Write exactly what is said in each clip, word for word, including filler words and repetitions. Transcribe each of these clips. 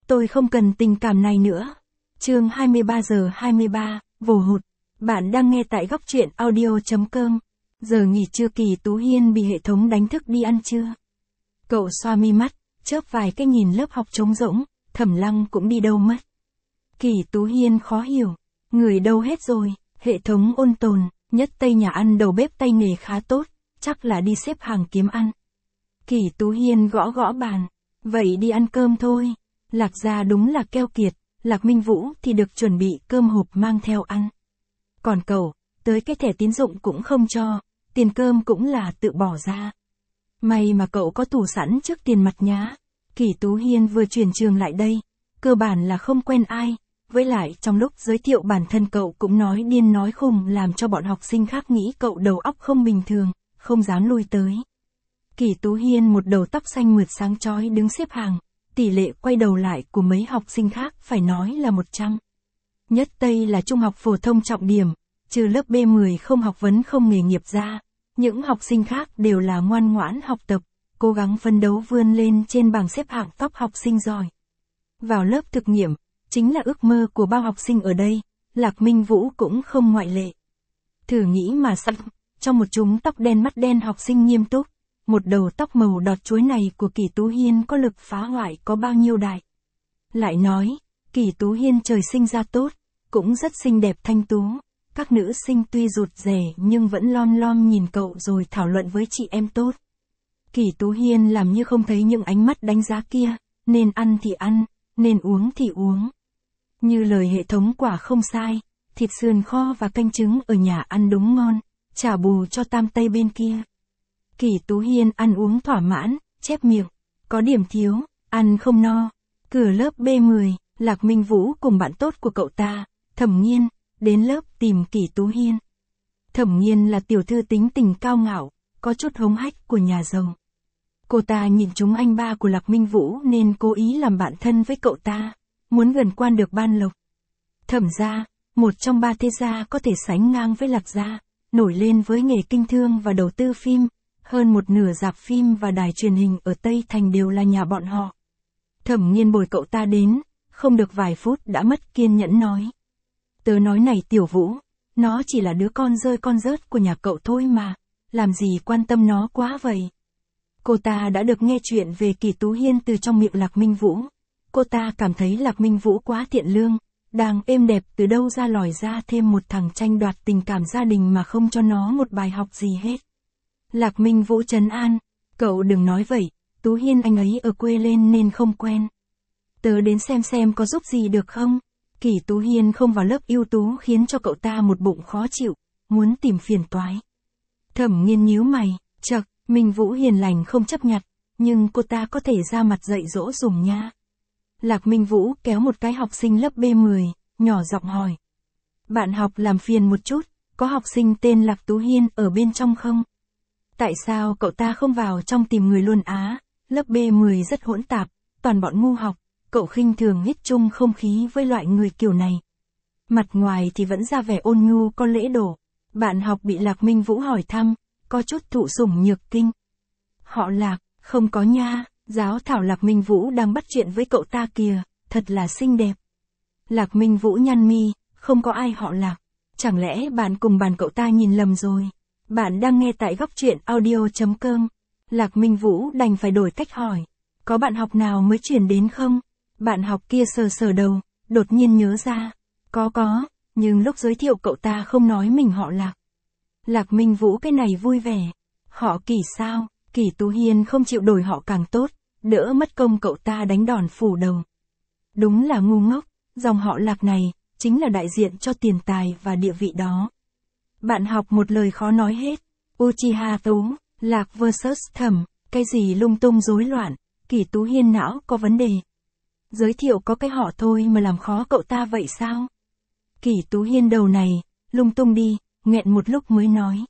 tôi không cần tình cảm này nữa. Chương hai mươi ba giờ hai mươi ba, vồ hụt. Bạn đang nghe tại góc truyện audio.com. Giờ nghỉ trưa Kỳ Tú Hiên bị hệ thống đánh thức đi ăn trưa. Cậu xoa mi mắt, chớp vài cái nhìn lớp học trống rỗng, Thẩm Lăng cũng đi đâu mất. Kỳ Tú Hiên khó hiểu, người đâu hết rồi, hệ thống ôn tồn, Nhất Tây nhà ăn đầu bếp tay nghề khá tốt, chắc là đi xếp hàng kiếm ăn. Kỳ Tú Hiên gõ gõ bàn, vậy đi ăn cơm thôi. Lạc gia đúng là keo kiệt, Lạc Minh Vũ thì được chuẩn bị cơm hộp mang theo ăn. Còn cậu, tới cái thẻ tín dụng cũng không cho, tiền cơm cũng là tự bỏ ra. May mà cậu có tủ sẵn trước tiền mặt nhá. Kỳ Tú Hiên vừa chuyển trường lại đây, cơ bản là không quen ai, với lại trong lúc giới thiệu bản thân cậu cũng nói điên nói khùng làm cho bọn học sinh khác nghĩ cậu đầu óc không bình thường, không dám lui tới. Kỳ Tú Hiên một đầu tóc xanh mượt sáng chói đứng xếp hàng, tỷ lệ quay đầu lại của mấy học sinh khác phải nói là một trăm. Nhất Tây là trung học phổ thông trọng điểm, trừ lớp B mười không học vấn không nghề nghiệp ra, những học sinh khác đều là ngoan ngoãn học tập, cố gắng phấn đấu vươn lên trên bảng xếp hạng top học sinh giỏi. Vào lớp thực nghiệm, chính là ước mơ của bao học sinh ở đây, Lạc Minh Vũ cũng không ngoại lệ. Thử nghĩ mà sẵn, trong một chúng tóc đen mắt đen học sinh nghiêm túc, một đầu tóc màu đọt chuối này của Kỳ Tú Hiên có lực phá hoại có bao nhiêu đại. Lại nói, Kỳ Tú Hiên trời sinh ra tốt, cũng rất xinh đẹp thanh tú, các nữ sinh tuy rụt rè nhưng vẫn lom lom nhìn cậu rồi thảo luận với chị em tốt. Kỳ Tú Hiên làm như không thấy những ánh mắt đánh giá kia, nên ăn thì ăn, nên uống thì uống. Như lời hệ thống quả không sai, thịt sườn kho và canh trứng ở nhà ăn đúng ngon, trả bù cho tam tây bên kia. Kỳ Tú Hiên ăn uống thỏa mãn, chép miệng, có điểm thiếu, ăn không no. Cửa lớp B mười, Lạc Minh Vũ cùng bạn tốt của cậu ta, Thẩm Nghiên, đến lớp tìm Kỳ Tú Hiên. Thẩm Nghiên là tiểu thư tính tình cao ngạo, có chút hống hách của nhà giàu. Cô ta nhìn chúng anh ba của Lạc Minh Vũ nên cố ý làm bạn thân với cậu ta, muốn gần quan được ban lộc. Thẩm gia, một trong ba thế gia có thể sánh ngang với Lạc gia, nổi lên với nghề kinh thương và đầu tư phim. Hơn một nửa rạp phim và đài truyền hình ở Tây Thành đều là nhà bọn họ. Thẩm Nghiên bồi cậu ta đến, không được vài phút đã mất kiên nhẫn nói. Tớ nói này Tiểu Vũ, nó chỉ là đứa con rơi con rớt của nhà cậu thôi mà, làm gì quan tâm nó quá vậy. Cô ta đã được nghe chuyện về Kỳ Tú Hiên từ trong miệng Lạc Minh Vũ. Cô ta cảm thấy Lạc Minh Vũ quá thiện lương, đang êm đẹp từ đâu ra lòi ra thêm một thằng tranh đoạt tình cảm gia đình mà không cho nó một bài học gì hết. Lạc Minh Vũ trấn an, cậu đừng nói vậy, Tú Hiên anh ấy ở quê lên nên không quen. Tớ đến xem xem có giúp gì được không? Kỳ Tú Hiên không vào lớp ưu tú khiến cho cậu ta một bụng khó chịu, muốn tìm phiền toái. Thẩm Nghiên nhíu mày, chậc, Minh Vũ hiền lành không chấp nhặt, nhưng cô ta có thể ra mặt dạy dỗ dùm nha. Lạc Minh Vũ kéo một cái học sinh lớp B mười, nhỏ giọng hỏi. Bạn học làm phiền một chút, có học sinh tên Lạc Tú Hiên ở bên trong không? Tại sao cậu ta không vào trong tìm người luôn á? Lớp B mười rất hỗn tạp, toàn bọn ngu học, cậu khinh thường hít chung không khí với loại người kiểu này. Mặt ngoài thì vẫn ra vẻ ôn nhu có lễ độ. Bạn học bị Lạc Minh Vũ hỏi thăm, có chút thụ sủng nhược kinh. Họ Lạc, không có nha, giáo thảo Lạc Minh Vũ đang bắt chuyện với cậu ta kìa, thật là xinh đẹp. Lạc Minh Vũ nhăn mi, không có ai họ Lạc. Chẳng lẽ bạn cùng bàn cậu ta nhìn lầm rồi? Bạn đang nghe tại góc truyện audio.com. Lạc Minh Vũ đành phải đổi cách hỏi. Có bạn học nào mới chuyển đến không? Bạn học kia sờ sờ đầu, đột nhiên nhớ ra. Có có, nhưng lúc giới thiệu cậu ta không nói mình họ Lạc. Lạc Minh Vũ cái này vui vẻ. Họ Kỳ sao? Kỳ Tú Hiên không chịu đổi họ càng tốt, đỡ mất công cậu ta đánh đòn phủ đầu. Đúng là ngu ngốc, dòng họ Lạc này, chính là đại diện cho tiền tài và địa vị đó. Bạn học một lời khó nói hết. Uchiha Tú, Lạc versus Thẩm, cái gì lung tung rối loạn, Kỳ Tú Hiên não có vấn đề. Giới thiệu có cái họ thôi mà làm khó cậu ta vậy sao? Kỳ Tú Hiên đầu này, lung tung đi, nghẹn một lúc mới nói.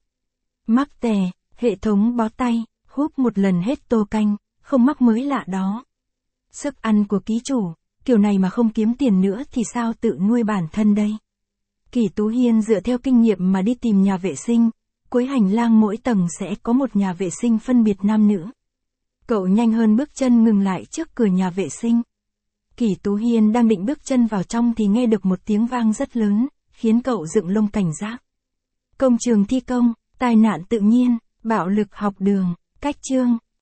Mắc tè, hệ thống bó tay, húp một lần hết tô canh, không mắc mới lạ đó. Sức ăn của ký chủ, kiểu này mà không kiếm tiền nữa thì sao tự nuôi bản thân đây? Kỳ Tú Hiên dựa theo kinh nghiệm mà đi tìm nhà vệ sinh, cuối hành lang mỗi tầng sẽ có một nhà vệ sinh phân biệt nam nữ. Cậu nhanh hơn bước chân ngừng lại trước cửa nhà vệ sinh. Kỳ Tú Hiên đang định bước chân vào trong thì nghe được một tiếng vang rất lớn, khiến cậu dựng lông cảnh giác. Công trường thi công, tai nạn tự nhiên, bạo lực học đường, cách chương.